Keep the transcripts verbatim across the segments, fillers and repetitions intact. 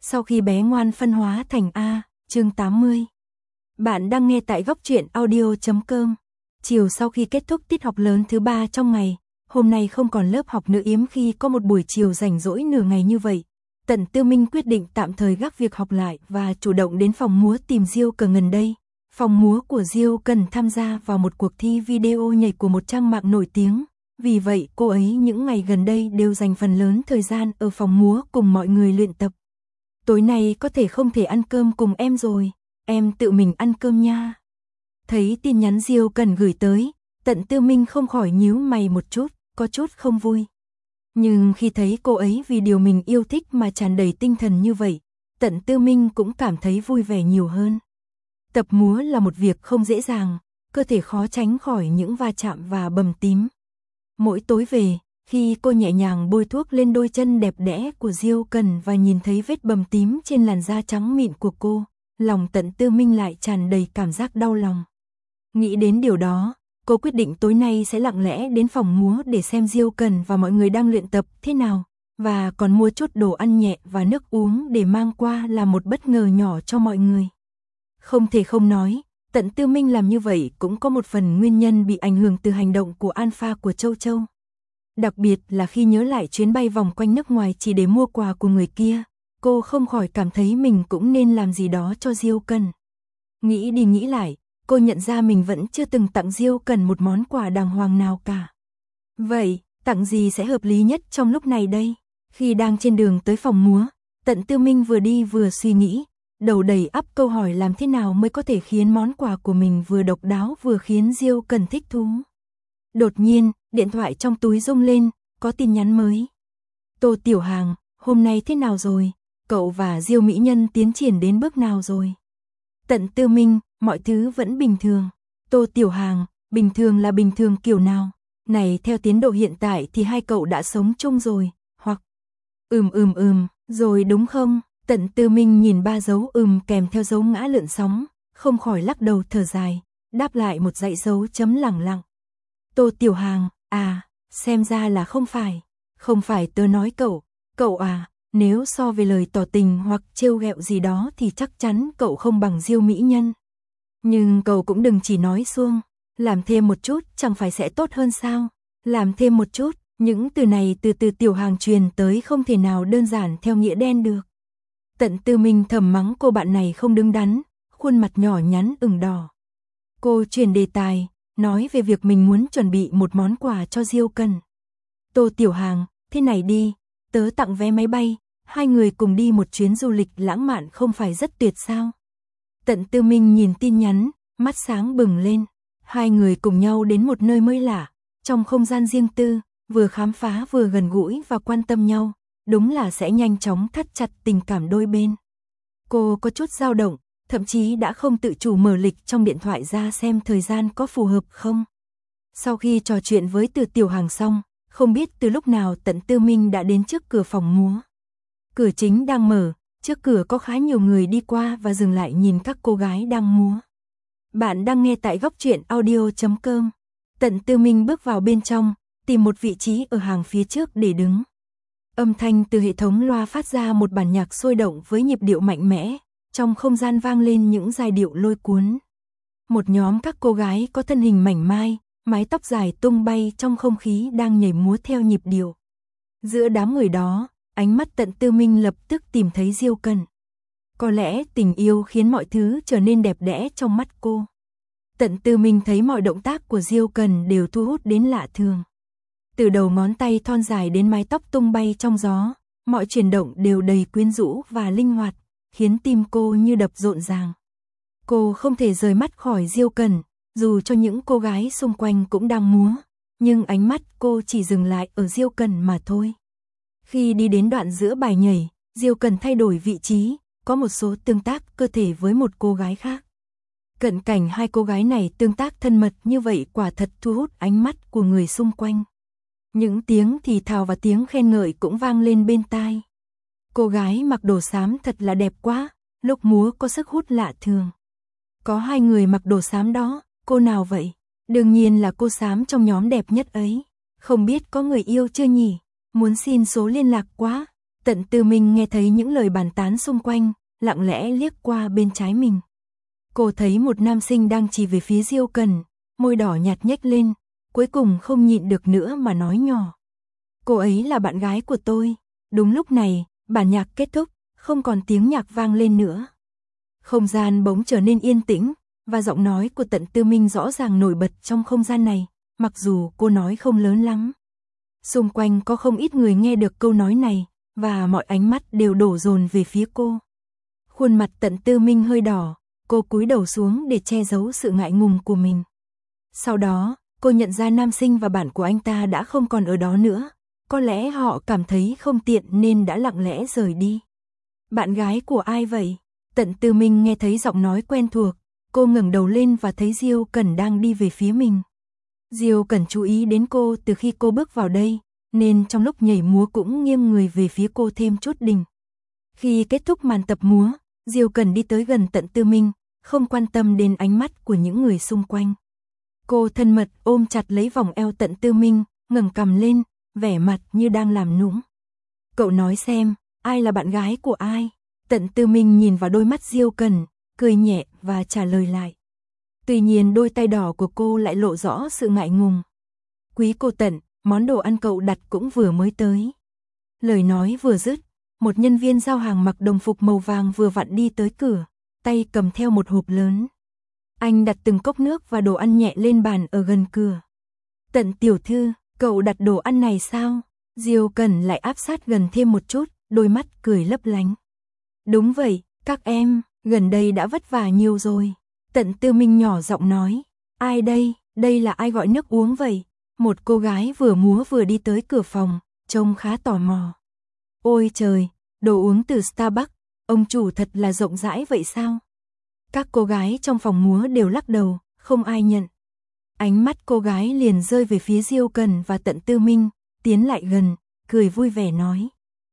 Sau khi bé ngoan phân hóa thành A, chương tám mươi. Bạn đang nghe tại góc truyện audio chấm com. Chiều sau khi kết thúc tiết học lớn thứ ba trong ngày, hôm nay không còn lớp học nữa, yếm khi có một buổi chiều rảnh rỗi nửa ngày như vậy. Tần Tư Minh quyết định tạm thời gác việc học lại và chủ động đến phòng múa tìm Diêu Cần gần đây. Phòng múa của Diêu Cần tham gia vào một cuộc thi video nhảy của một trang mạng nổi tiếng. Vì vậy cô ấy những ngày gần đây đều dành phần lớn thời gian ở phòng múa cùng mọi người luyện tập. Tối nay có thể không thể ăn cơm cùng em rồi, em tự mình ăn cơm nha. Thấy tin nhắn Diêu Cần gửi tới, Tần Tư Minh không khỏi nhíu mày một chút, có chút không vui. Nhưng khi thấy cô ấy vì điều mình yêu thích mà tràn đầy tinh thần như vậy, Tần Tư Minh cũng cảm thấy vui vẻ nhiều hơn. Tập múa là một việc không dễ dàng, cơ thể khó tránh khỏi những va chạm và bầm tím. Mỗi tối về, khi cô nhẹ nhàng bôi thuốc lên đôi chân đẹp đẽ của Diêu Cần và nhìn thấy vết bầm tím trên làn da trắng mịn của cô, lòng Tần Tư Minh lại tràn đầy cảm giác đau lòng. Nghĩ đến điều đó, cô quyết định tối nay sẽ lặng lẽ đến phòng múa để xem Diêu Cần và mọi người đang luyện tập thế nào, và còn mua chút đồ ăn nhẹ và nước uống để mang qua làm một bất ngờ nhỏ cho mọi người. Không thể không nói, Tần Tư Minh làm như vậy cũng có một phần nguyên nhân bị ảnh hưởng từ hành động của Alpha của Châu Châu. Đặc biệt là khi nhớ lại chuyến bay vòng quanh nước ngoài chỉ để mua quà của người kia, cô không khỏi cảm thấy mình cũng nên làm gì đó cho Diêu Cần. Nghĩ đi nghĩ lại, cô nhận ra mình vẫn chưa từng tặng Diêu Cần một món quà đàng hoàng nào cả. Vậy, tặng gì sẽ hợp lý nhất trong lúc này đây? Khi đang trên đường tới phòng múa, Tần Tư Minh vừa đi vừa suy nghĩ, đầu đầy ắp câu hỏi làm thế nào mới có thể khiến món quà của mình vừa độc đáo vừa khiến Diêu Cần thích thú. Đột nhiên, điện thoại trong túi rung lên, có tin nhắn mới. Tô Tiểu Hàng, hôm nay thế nào rồi? Cậu và Diêu mỹ nhân tiến triển đến bước nào rồi? Tần Tư Minh, mọi thứ vẫn bình thường. Tô Tiểu Hàng, bình thường là bình thường kiểu nào? Này, theo tiến độ hiện tại thì hai cậu đã sống chung rồi, hoặc... Ừm ừm ừm, rồi đúng không? Tần Tư Minh nhìn ba dấu ừm kèm theo dấu ngã lượn sóng, không khỏi lắc đầu thở dài, đáp lại một dãy dấu chấm lẳng lặng. Tô Tiểu Hàng, à, xem ra là không phải, không phải tớ nói cậu, cậu à, nếu so về lời tỏ tình hoặc trêu ghẹo gì đó thì chắc chắn cậu không bằng Diêu mỹ nhân. Nhưng cậu cũng đừng chỉ nói suông, làm thêm một chút chẳng phải sẽ tốt hơn sao? Làm thêm một chút, những từ này từ từ Tiểu Hàng truyền tới không thể nào đơn giản theo nghĩa đen được. Tần Tư Minh thầm mắng cô bạn này không đứng đắn, khuôn mặt nhỏ nhắn ửng đỏ. Cô chuyển đề tài, nói về việc mình muốn chuẩn bị một món quà cho Diêu Cần. Tô Tiểu Hàng, thế này đi, tớ tặng vé máy bay, hai người cùng đi một chuyến du lịch lãng mạn không phải rất tuyệt sao? Tần Tư Minh nhìn tin nhắn, mắt sáng bừng lên. Hai người cùng nhau đến một nơi mới lạ, trong không gian riêng tư, vừa khám phá vừa gần gũi và quan tâm nhau, đúng là sẽ nhanh chóng thắt chặt tình cảm đôi bên. Cô có chút dao động, thậm chí đã không tự chủ mở lịch trong điện thoại ra xem thời gian có phù hợp không. Sau khi trò chuyện với Từ Tiểu Hàng xong, không biết từ lúc nào Tần Tư Minh đã đến trước cửa phòng múa. Cửa chính đang mở, trước cửa có khá nhiều người đi qua và dừng lại nhìn các cô gái đang múa. Bạn đang nghe tại góc truyện audio chấm com. Tần Tư Minh bước vào bên trong, tìm một vị trí ở hàng phía trước để đứng. Âm thanh từ hệ thống loa phát ra một bản nhạc sôi động với nhịp điệu mạnh mẽ, trong không gian vang lên những giai điệu lôi cuốn. Một nhóm các cô gái có thân hình mảnh mai, mái tóc dài tung bay trong không khí đang nhảy múa theo nhịp điệu. Giữa đám người đó, ánh mắt Tần Tư Minh lập tức tìm thấy Diêu Cần. Có lẽ tình yêu khiến mọi thứ trở nên đẹp đẽ trong mắt cô. Tần Tư Minh thấy mọi động tác của Diêu Cần đều thu hút đến lạ thường. Từ đầu ngón tay thon dài đến mái tóc tung bay trong gió, mọi chuyển động đều đầy quyến rũ và linh hoạt, khiến tim cô như đập rộn ràng. Cô không thể rời mắt khỏi Diêu Cần, dù cho những cô gái xung quanh cũng đang múa, nhưng ánh mắt cô chỉ dừng lại ở Diêu Cần mà thôi. Khi đi đến đoạn giữa bài nhảy, Diêu Cần thay đổi vị trí, có một số tương tác cơ thể với một cô gái khác. Cận cảnh hai cô gái này tương tác thân mật như vậy quả thật thu hút ánh mắt của người xung quanh. Những tiếng thì thào và tiếng khen ngợi cũng vang lên bên tai. Cô gái mặc đồ xám thật là đẹp quá, lúc múa có sức hút lạ thường. Có hai người mặc đồ xám đó, cô nào vậy? Đương nhiên là cô xám trong nhóm đẹp nhất ấy. Không biết có người yêu chưa nhỉ? Muốn xin số liên lạc quá. Tận Tư Minh nghe thấy những lời bàn tán xung quanh, lặng lẽ liếc qua bên trái mình. Cô thấy một nam sinh đang chỉ về phía Diêu Cần, môi đỏ nhạt nhếch lên, cuối cùng không nhịn được nữa mà nói nhỏ. Cô ấy là bạn gái của tôi. Đúng lúc này, bản nhạc kết thúc, không còn tiếng nhạc vang lên nữa. Không gian bỗng trở nên yên tĩnh, và giọng nói của Tận Tư Minh rõ ràng nổi bật trong không gian này, mặc dù cô nói không lớn lắm. Xung quanh có không ít người nghe được câu nói này, và mọi ánh mắt đều đổ dồn về phía cô. Khuôn mặt Tận Tư Minh hơi đỏ, cô cúi đầu xuống để che giấu sự ngại ngùng của mình. Sau đó, cô nhận ra nam sinh và bạn của anh ta đã không còn ở đó nữa. Có lẽ họ cảm thấy không tiện nên đã lặng lẽ rời đi. Bạn gái của ai vậy? Tận Tư Minh nghe thấy giọng nói quen thuộc, cô ngẩng đầu lên và thấy Diêu Cẩn đang đi về phía mình. Diêu Cẩn chú ý đến cô từ khi cô bước vào đây, nên trong lúc nhảy múa cũng nghiêng người về phía cô thêm chút đỉnh. Khi kết thúc màn tập múa, Diêu Cẩn đi tới gần Tận Tư Minh, không quan tâm đến ánh mắt của những người xung quanh. Cô thân mật ôm chặt lấy vòng eo Tận Tư Minh, ngẩng cằm lên, vẻ mặt như đang làm nũng. Cậu nói xem, ai là bạn gái của ai? Tận Tư Minh nhìn vào đôi mắt Diêu Cần, cười nhẹ và trả lời lại. Tuy nhiên đôi tay đỏ của cô lại lộ rõ sự ngại ngùng. Quý cô Tận, món đồ ăn cậu đặt cũng vừa mới tới. Lời nói vừa dứt, một nhân viên giao hàng mặc đồng phục màu vàng vừa vặn đi tới cửa, tay cầm theo một hộp lớn. Anh đặt từng cốc nước và đồ ăn nhẹ lên bàn ở gần cửa. Tận tiểu thư, cậu đặt đồ ăn này sao? Diêu Cần lại áp sát gần thêm một chút, đôi mắt cười lấp lánh. Đúng vậy, các em, gần đây đã vất vả nhiều rồi. Tận Tư Minh nhỏ giọng nói. Ai đây, đây là ai gọi nước uống vậy? Một cô gái vừa múa vừa đi tới cửa phòng, trông khá tò mò. Ôi trời, đồ uống từ Starbucks, ông chủ thật là rộng rãi vậy sao? Các cô gái trong phòng múa đều lắc đầu, không ai nhận. Ánh mắt cô gái liền rơi về phía Diêu Cần và Tận Tư Minh, tiến lại gần, cười vui vẻ nói.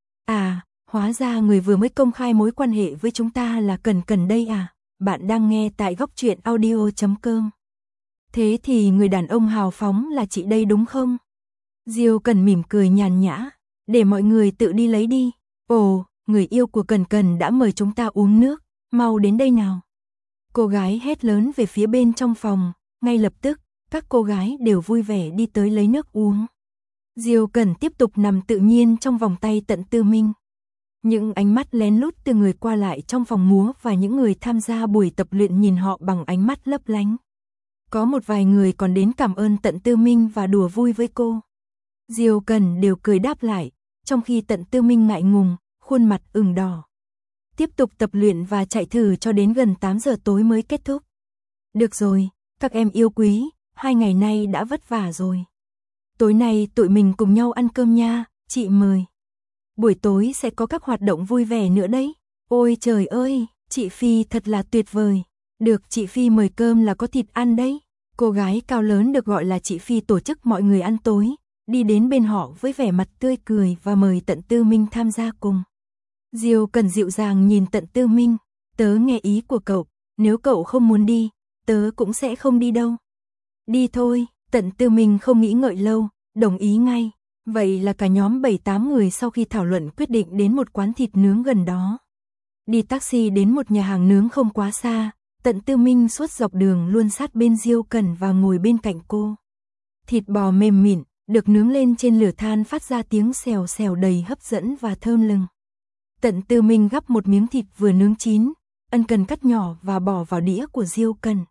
À, hóa ra người vừa mới công khai mối quan hệ với chúng ta là Cần Cần đây à? Bạn đang nghe tại góc truyện audio chấm com. Thế thì người đàn ông hào phóng là chị đây đúng không? Diêu Cần mỉm cười nhàn nhã, để mọi người tự đi lấy đi. Ồ, người yêu của Cần Cần đã mời chúng ta uống nước, mau đến đây nào. Cô gái hét lớn về phía bên trong phòng, ngay lập tức, các cô gái đều vui vẻ đi tới lấy nước uống. Diêu Cần tiếp tục nằm tự nhiên trong vòng tay Tận Tư Minh. Những ánh mắt lén lút từ người qua lại trong phòng múa và những người tham gia buổi tập luyện nhìn họ bằng ánh mắt lấp lánh. Có một vài người còn đến cảm ơn Tận Tư Minh và đùa vui với cô. Diêu Cần đều cười đáp lại, trong khi Tận Tư Minh ngại ngùng, khuôn mặt ửng đỏ. Tiếp tục tập luyện và chạy thử cho đến gần tám giờ tối mới kết thúc. Được rồi, các em yêu quý, hai ngày nay đã vất vả rồi. Tối nay tụi mình cùng nhau ăn cơm nha, chị mời. Buổi tối sẽ có các hoạt động vui vẻ nữa đấy. Ôi trời ơi, chị Phi thật là tuyệt vời. Được chị Phi mời cơm là có thịt ăn đấy. Cô gái cao lớn được gọi là chị Phi tổ chức mọi người ăn tối, đi đến bên họ với vẻ mặt tươi cười và mời Tận Tư Minh tham gia cùng. Diêu Cần dịu dàng nhìn Tận Tư Minh, tớ nghe ý của cậu, nếu cậu không muốn đi, tớ cũng sẽ không đi đâu. Đi thôi, Tận Tư Minh không nghĩ ngợi lâu, đồng ý ngay. Vậy là cả nhóm bảy tám người sau khi thảo luận quyết định đến một quán thịt nướng gần đó. Đi taxi đến một nhà hàng nướng không quá xa, Tận Tư Minh suốt dọc đường luôn sát bên Diêu Cần và ngồi bên cạnh cô. Thịt bò mềm mịn, được nướng lên trên lửa than phát ra tiếng xèo xèo đầy hấp dẫn và thơm lừng. Tận Tư Minh gắp một miếng thịt vừa nướng chín, ân cần cắt nhỏ và bỏ vào đĩa của Diêu Cần.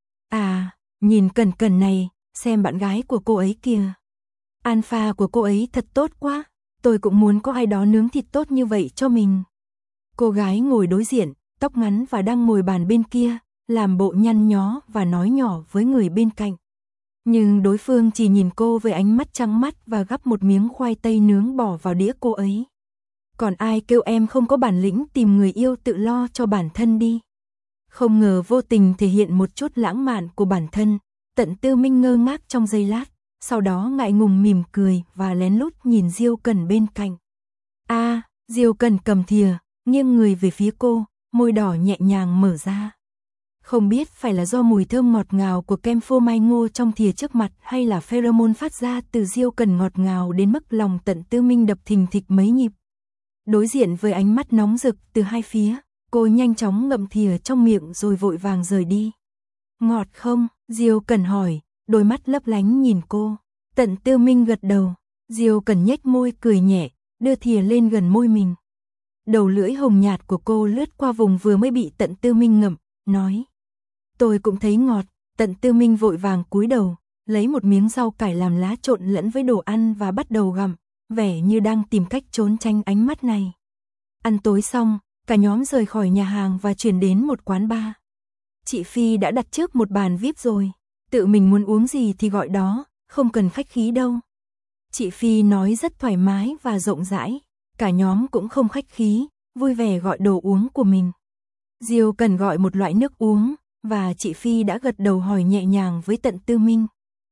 À, nhìn Cần Cần này, xem bạn gái của cô ấy kìa. Alpha của cô ấy thật tốt quá, tôi cũng muốn có ai đó nướng thịt tốt như vậy cho mình. Cô gái ngồi đối diện, tóc ngắn và đang ngồi bàn bên kia, làm bộ nhăn nhó và nói nhỏ với người bên cạnh. Nhưng đối phương chỉ nhìn cô với ánh mắt trắng mắt và gắp một miếng khoai tây nướng bỏ vào đĩa cô ấy. Còn ai kêu em không có bản lĩnh tìm người yêu tự lo cho bản thân đi. Không ngờ vô tình thể hiện một chút lãng mạn của bản thân, Tận Tư Minh ngơ ngác trong giây lát, sau đó ngại ngùng mỉm cười và lén lút nhìn Diêu Cần bên cạnh. A, à, Diêu Cần cầm thìa, nghiêng người về phía cô, môi đỏ nhẹ nhàng mở ra. Không biết phải là do mùi thơm ngọt ngào của kem phô mai ngô trong thìa trước mặt hay là pheromone phát ra từ Diêu Cần ngọt ngào đến mức lòng Tận Tư Minh đập thình thịch mấy nhịp. Đối diện với ánh mắt nóng rực từ hai phía, cô nhanh chóng ngậm thìa trong miệng rồi vội vàng rời đi. Ngọt không? Diêu Cẩn hỏi, đôi mắt lấp lánh nhìn cô. Tận Tư Minh gật đầu. Diêu Cẩn nhếch môi cười nhẹ, đưa thìa lên gần môi mình. Đầu lưỡi hồng nhạt của cô lướt qua vùng vừa mới bị Tận Tư Minh ngậm, nói. Tôi cũng thấy ngọt. Tận Tư Minh vội vàng cúi đầu, lấy một miếng rau cải làm lá trộn lẫn với đồ ăn và bắt đầu gặm, vẻ như đang tìm cách trốn tránh ánh mắt này. Ăn tối xong, cả nhóm rời khỏi nhà hàng và chuyển đến một quán bar. Chị Phi đã đặt trước một bàn vi ai pi rồi, tự mình muốn uống gì thì gọi đó, không cần khách khí đâu. Chị Phi nói rất thoải mái và rộng rãi, cả nhóm cũng không khách khí, vui vẻ gọi đồ uống của mình. Diêu Cần gọi một loại nước uống, và chị Phi đã gật đầu hỏi nhẹ nhàng với Tận Tư Minh.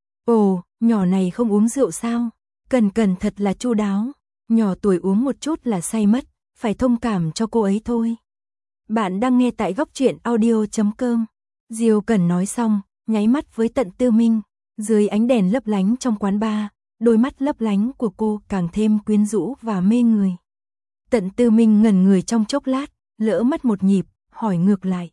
Ồ, nhỏ này không uống rượu sao? Cần Cần thật là chu đáo, nhỏ tuổi uống một chút là say mất, phải thông cảm cho cô ấy thôi. Bạn đang nghe tại góc truyện audio chấm com. Diêu Cần nói xong, nháy mắt với Tận Tư Minh, dưới ánh đèn lấp lánh trong quán bar, đôi mắt lấp lánh của cô càng thêm quyến rũ và mê người. Tận Tư Minh ngẩn người trong chốc lát, lỡ mất một nhịp, hỏi ngược lại.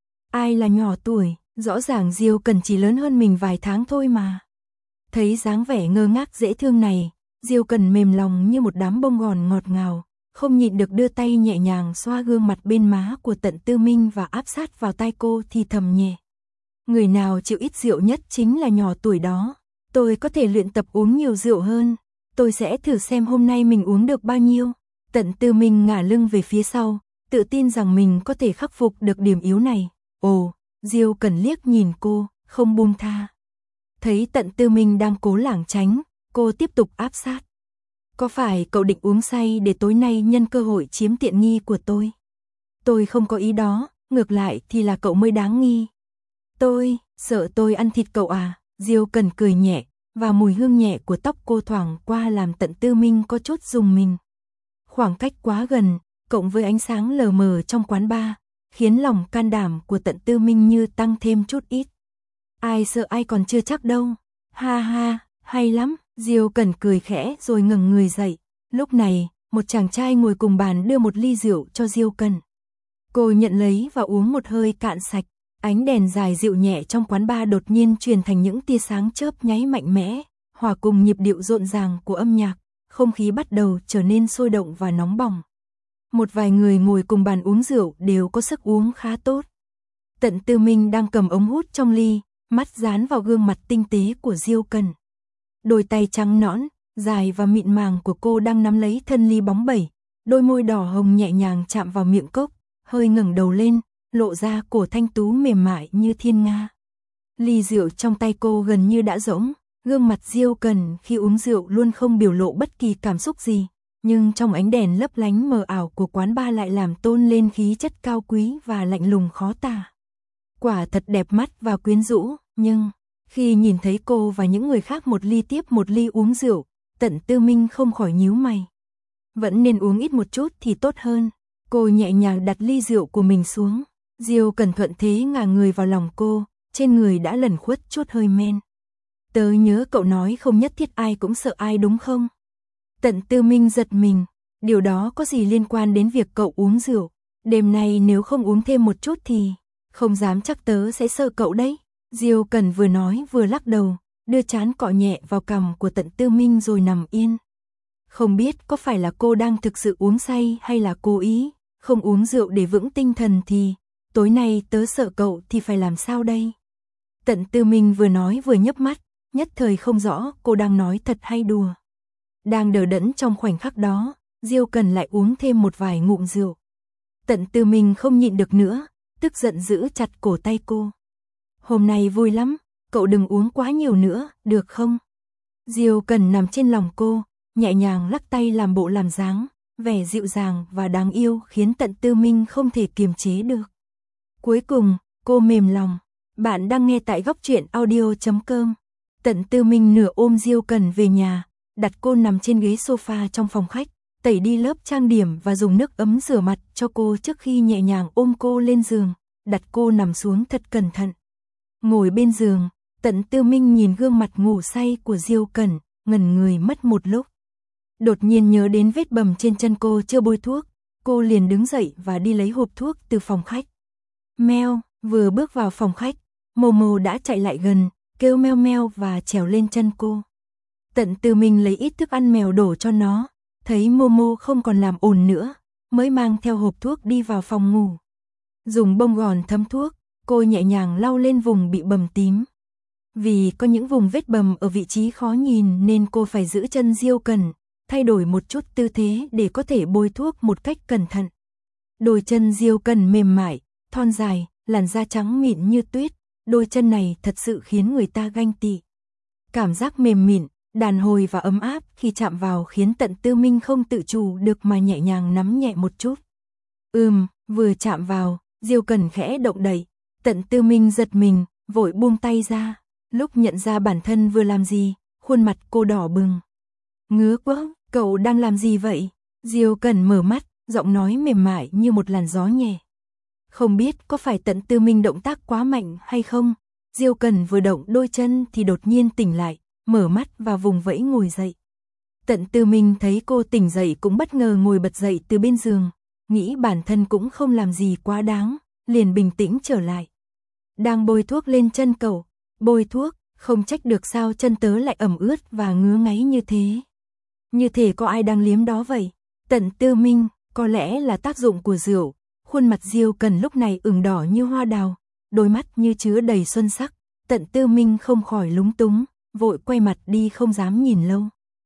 Ai là nhỏ tuổi, rõ ràng Diêu Cần chỉ lớn hơn mình vài tháng thôi mà. Thấy dáng vẻ ngơ ngác dễ thương này, Diêu Cần mềm lòng như một đám bông gòn ngọt ngào, không nhịn được đưa tay nhẹ nhàng xoa gương mặt bên má của Tận Tư Minh và áp sát vào tai cô thì thầm nhẹ. Người nào chịu ít rượu nhất chính là nhỏ tuổi đó. Tôi có thể luyện tập uống nhiều rượu hơn. Tôi sẽ thử xem hôm nay mình uống được bao nhiêu. Tận Tư Minh ngả lưng về phía sau, tự tin rằng mình có thể khắc phục được điểm yếu này. Ồ, Diêu Cần liếc nhìn cô, không buông tha. Thấy Tận Tư Minh đang cố lảng tránh, cô tiếp tục áp sát. Có phải cậu định uống say để tối nay nhân cơ hội chiếm tiện nghi của tôi? Tôi không có ý đó, ngược lại thì là cậu mới đáng nghi. Tôi, sợ tôi ăn thịt cậu à? Diêu Cần cười nhẹ, và mùi hương nhẹ của tóc cô thoảng qua làm Tận Tư Minh có chút rùng mình. Khoảng cách quá gần, cộng với ánh sáng lờ mờ trong quán bar, khiến lòng can đảm của Tận Tư Minh như tăng thêm chút ít. Ai sợ ai còn chưa chắc đâu. Ha ha, hay lắm. Diêu Cần cười khẽ rồi ngẩng người dậy. Lúc này, một chàng trai ngồi cùng bàn đưa một ly rượu cho Diêu Cần. Cô nhận lấy và uống một hơi cạn sạch. Ánh đèn dài dịu nhẹ trong quán bar đột nhiên truyền thành những tia sáng chớp nháy mạnh mẽ, hòa cùng nhịp điệu rộn ràng của âm nhạc, không khí bắt đầu trở nên sôi động và nóng bỏng. Một vài người ngồi cùng bàn uống rượu đều có sức uống khá tốt. Tận Tư Minh đang cầm ống hút trong ly, mắt dán vào gương mặt tinh tế của Diêu Cần. Đôi tay trắng nõn, dài và mịn màng của cô đang nắm lấy thân ly bóng bẩy, đôi môi đỏ hồng nhẹ nhàng chạm vào miệng cốc, hơi ngẩng đầu lên, lộ ra cổ thanh tú mềm mại như thiên nga. Ly rượu trong tay cô gần như đã rỗng, gương mặt Diêu Cần khi uống rượu luôn không biểu lộ bất kỳ cảm xúc gì, nhưng trong ánh đèn lấp lánh mờ ảo của quán bar lại làm tôn lên khí chất cao quý và lạnh lùng khó tả. Quả thật đẹp mắt và quyến rũ, nhưng khi nhìn thấy cô và những người khác một ly tiếp một ly uống rượu, Tận Tư Minh không khỏi nhíu mày. Vẫn nên uống ít một chút thì tốt hơn. Cô nhẹ nhàng đặt ly rượu của mình xuống. Diêu Cần thuận thế ngả người vào lòng cô, trên người đã lẩn khuất chút hơi men. Tớ nhớ cậu nói không nhất thiết ai cũng sợ ai đúng không? Tận Tư Minh giật mình, điều đó có gì liên quan đến việc cậu uống rượu? Đêm nay nếu không uống thêm một chút thì, không dám chắc tớ sẽ sợ cậu đấy. Diêu Cần vừa nói vừa lắc đầu, đưa trán cọ nhẹ vào cằm của Tận Tư Minh rồi nằm yên. Không biết có phải là cô đang thực sự uống say hay là cố ý, không uống rượu để vững tinh thần thì, tối nay tớ sợ cậu thì phải làm sao đây? Tận Tư Minh vừa nói vừa nhấp mắt, nhất thời không rõ cô đang nói thật hay đùa. Đang đờ đẫn trong khoảnh khắc đó, Diêu Cần lại uống thêm một vài ngụm rượu. Tận Tư Minh không nhịn được nữa, tức giận giữ chặt cổ tay cô. Hôm nay vui lắm, cậu đừng uống quá nhiều nữa, được không? Diêu Cần nằm trên lòng cô, nhẹ nhàng lắc tay làm bộ làm dáng, vẻ dịu dàng và đáng yêu khiến Tận Tư Minh không thể kiềm chế được. Cuối cùng, cô mềm lòng. Bạn đang nghe tại góc truyện audio chấm com. Tận Tư Minh nửa ôm Diêu Cần về nhà, đặt cô nằm trên ghế sofa trong phòng khách, tẩy đi lớp trang điểm và dùng nước ấm rửa mặt cho cô trước khi nhẹ nhàng ôm cô lên giường, đặt cô nằm xuống thật cẩn thận. Ngồi bên giường, Tận Tư Minh nhìn gương mặt ngủ say của Diêu Cần, ngẩn người mất một lúc. Đột nhiên nhớ đến vết bầm trên chân cô chưa bôi thuốc, cô liền đứng dậy và đi lấy hộp thuốc từ phòng khách. Meo, vừa bước vào phòng khách, Momo đã chạy lại gần, kêu meo meo và trèo lên chân cô. Tận Tư Minh lấy ít thức ăn mèo đổ cho nó, thấy Momo không còn làm ồn nữa, mới mang theo hộp thuốc đi vào phòng ngủ. Dùng bông gòn thấm thuốc, cô nhẹ nhàng lau lên vùng bị bầm tím. Vì có những vùng vết bầm ở vị trí khó nhìn nên cô phải giữ chân Diêu Cẩn, thay đổi một chút tư thế để có thể bôi thuốc một cách cẩn thận. Đôi chân Diêu Cẩn mềm mại, thon dài, làn da trắng mịn như tuyết, đôi chân này thật sự khiến người ta ganh tị. Cảm giác mềm mịn, đàn hồi và ấm áp khi chạm vào khiến Tận Tư Minh không tự chủ được mà nhẹ nhàng nắm nhẹ một chút. Ừm, vừa chạm vào, Diêu Cẩn khẽ động đậy, Tận Tư Minh giật mình, vội buông tay ra, lúc nhận ra bản thân vừa làm gì, khuôn mặt cô đỏ bừng. Ngứa quá, cậu đang làm gì vậy? Diêu Cẩn mở mắt, giọng nói mềm mại như một làn gió nhẹ. Không biết có phải Tận Tư Minh động tác quá mạnh hay không? Diêu Cẩn vừa động đôi chân thì đột nhiên tỉnh lại, mở mắt và vùng vẫy ngồi dậy. Tận Tư Minh thấy cô tỉnh dậy cũng bất ngờ ngồi bật dậy từ bên giường, nghĩ bản thân cũng không làm gì quá đáng, liền bình tĩnh trở lại. Đang bôi thuốc lên chân cậu, bôi thuốc, không trách được sao chân tớ lại ẩm ướt và ngứa ngáy như thế. Như thể có ai đang liếm đó vậy. Tận Tư Minh, có lẽ là tác dụng của rượu, khuôn mặt Diêu Cẩn lúc này ửng đỏ như hoa đào, đôi mắt như chứa đầy xuân sắc. Tận Tư Minh không khỏi lúng túng, vội quay mặt đi không dám nhìn lâu.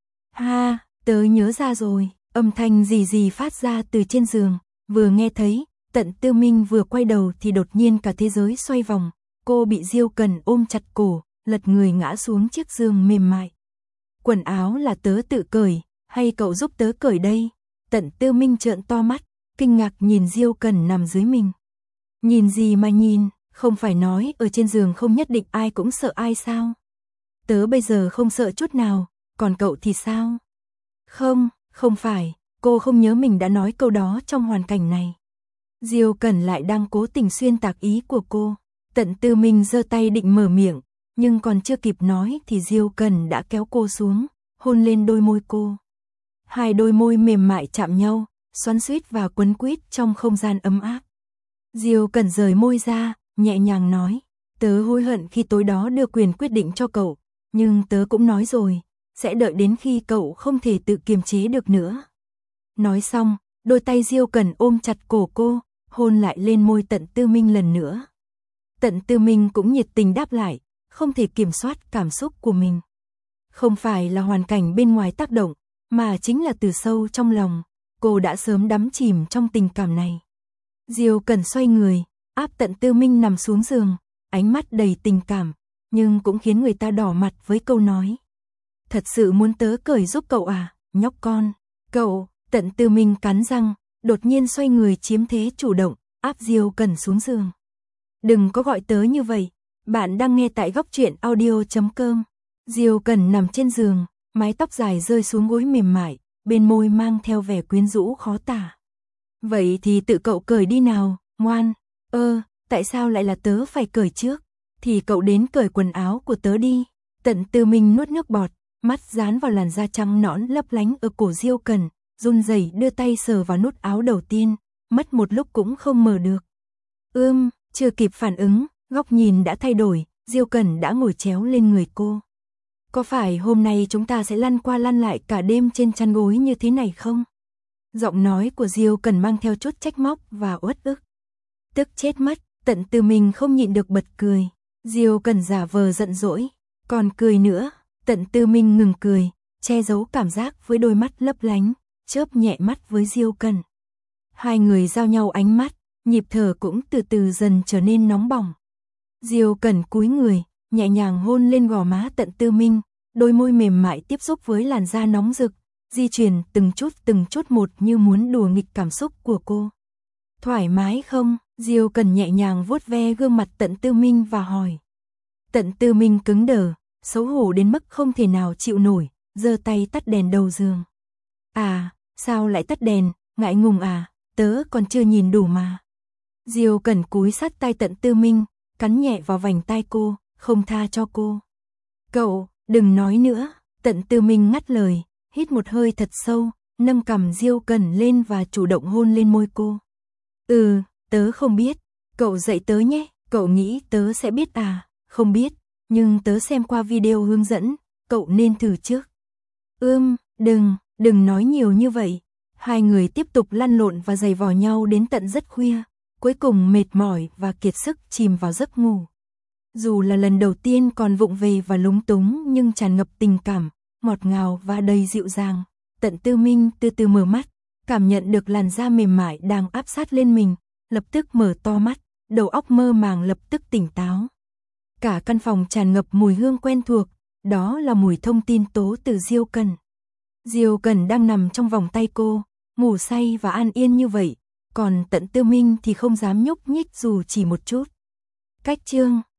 Ha, tớ nhớ ra rồi, âm thanh gì gì phát ra từ trên giường, vừa nghe thấy, Tận Tư Minh vừa quay đầu thì đột nhiên cả thế giới xoay vòng, cô bị Diêu Cẩn ôm chặt cổ, lật người ngã xuống chiếc giường mềm mại. Quần áo là tớ tự cởi, hay cậu giúp tớ cởi đây? Tận Tư Minh trợn to mắt, kinh ngạc nhìn Diêu Cẩn nằm dưới mình. Nhìn gì mà nhìn, không phải nói ở trên giường không nhất định ai cũng sợ ai sao? Tớ bây giờ không sợ chút nào, còn cậu thì sao? Không, không phải, cô không nhớ mình đã nói câu đó trong hoàn cảnh này. Diêu Cẩn lại đang cố tình xuyên tạc ý của cô. Tận Tư Minh giơ tay định mở miệng, nhưng còn chưa kịp nói thì Diêu Cẩn đã kéo cô xuống, hôn lên đôi môi cô. Hai đôi môi mềm mại chạm nhau, xoắn xuýt và quấn quýt trong không gian ấm áp. Diêu Cẩn rời môi ra, nhẹ nhàng nói, tớ hối hận khi tối đó đưa quyền quyết định cho cậu, nhưng tớ cũng nói rồi, sẽ đợi đến khi cậu không thể tự kiềm chế được nữa. Nói xong, đôi tay Diêu Cẩn ôm chặt cổ cô, hôn lại lên môi Tận Tư Minh lần nữa. Tận Tư Minh cũng nhiệt tình đáp lại, không thể kiểm soát cảm xúc của mình. Không phải là hoàn cảnh bên ngoài tác động, mà chính là từ sâu trong lòng, cô đã sớm đắm chìm trong tình cảm này. Diêu Cẩn xoay người, áp Tận Tư Minh nằm xuống giường, ánh mắt đầy tình cảm, nhưng cũng khiến người ta đỏ mặt với câu nói. Thật sự muốn tớ cởi giúp cậu à, nhóc con. Cậu, Tận Tư Minh cắn răng, đột nhiên xoay người chiếm thế chủ động, áp Diêu Cẩn xuống giường. Đừng có gọi tớ như vậy, bạn đang nghe tại góc truyện audio chấm com. Diêu Cẩn nằm trên giường, mái tóc dài rơi xuống gối mềm mại, bên môi mang theo vẻ quyến rũ khó tả. Vậy thì tự cậu cởi đi nào, ngoan. Ơ, tại sao lại là tớ phải cởi trước? Thì cậu đến cởi quần áo của tớ đi. Tận Tư Minh nuốt nước bọt, mắt dán vào làn da trắng nõn lấp lánh ở cổ Diêu Cẩn, run rẩy đưa tay sờ vào nút áo đầu tiên, mất một lúc cũng không mở được. Ưm, chưa kịp phản ứng, góc nhìn đã thay đổi, Diêu Cẩn đã ngồi chéo lên người cô. Có phải hôm nay chúng ta sẽ lăn qua lăn lại cả đêm trên chăn gối như thế này không? Giọng nói của Diêu Cẩn mang theo chút trách móc và uất ức. Tức chết mất, Tận Tư Minh không nhịn được bật cười. Diêu Cẩn giả vờ giận dỗi, còn cười nữa. Tận Tư Minh ngừng cười, che giấu cảm giác với đôi mắt lấp lánh, chớp nhẹ mắt với Diêu Cẩn. Hai người giao nhau ánh mắt, nhịp thở cũng từ từ dần trở nên nóng bỏng. Diêu Cẩn cúi người, nhẹ nhàng hôn lên gò má Tận Tư Minh, đôi môi mềm mại tiếp xúc với làn da nóng rực, di chuyển từng chút từng chút một như muốn đùa nghịch cảm xúc của cô. Thoải mái không? Diêu Cẩn nhẹ nhàng vuốt ve gương mặt Tận Tư Minh và hỏi. Tận Tư Minh cứng đờ, xấu hổ đến mức không thể nào chịu nổi, giơ tay tắt đèn đầu giường. À, sao lại tắt đèn, ngại ngùng à, tớ còn chưa nhìn đủ mà. Diêu Cẩn cúi sát tai Tận Tư Minh, cắn nhẹ vào vành tai cô, không tha cho cô. Cậu, đừng nói nữa, Tận Tư Minh ngắt lời, hít một hơi thật sâu, nâng cằm Diêu Cần lên và chủ động hôn lên môi cô. Ừ, tớ không biết, cậu dạy tớ nhé, cậu nghĩ tớ sẽ biết à, không biết, nhưng tớ xem qua video hướng dẫn, cậu nên thử trước. Ưm, đừng, đừng nói nhiều như vậy. Hai người tiếp tục lăn lộn và giày vò nhau đến tận rất khuya, cuối cùng mệt mỏi và kiệt sức chìm vào giấc ngủ. Dù là lần đầu tiên còn vụng về và lúng túng nhưng tràn ngập tình cảm, ngọt ngào và đầy dịu dàng. Tận Tư Minh từ từ mở mắt, cảm nhận được làn da mềm mại đang áp sát lên mình, lập tức mở to mắt, đầu óc mơ màng lập tức tỉnh táo. Cả căn phòng tràn ngập mùi hương quen thuộc, đó là mùi thông tin tố từ Diêu Cần. Diêu Cần đang nằm trong vòng tay cô, ngủ say và an yên như vậy, còn Tận Tư Minh thì không dám nhúc nhích dù chỉ một chút. Cách chương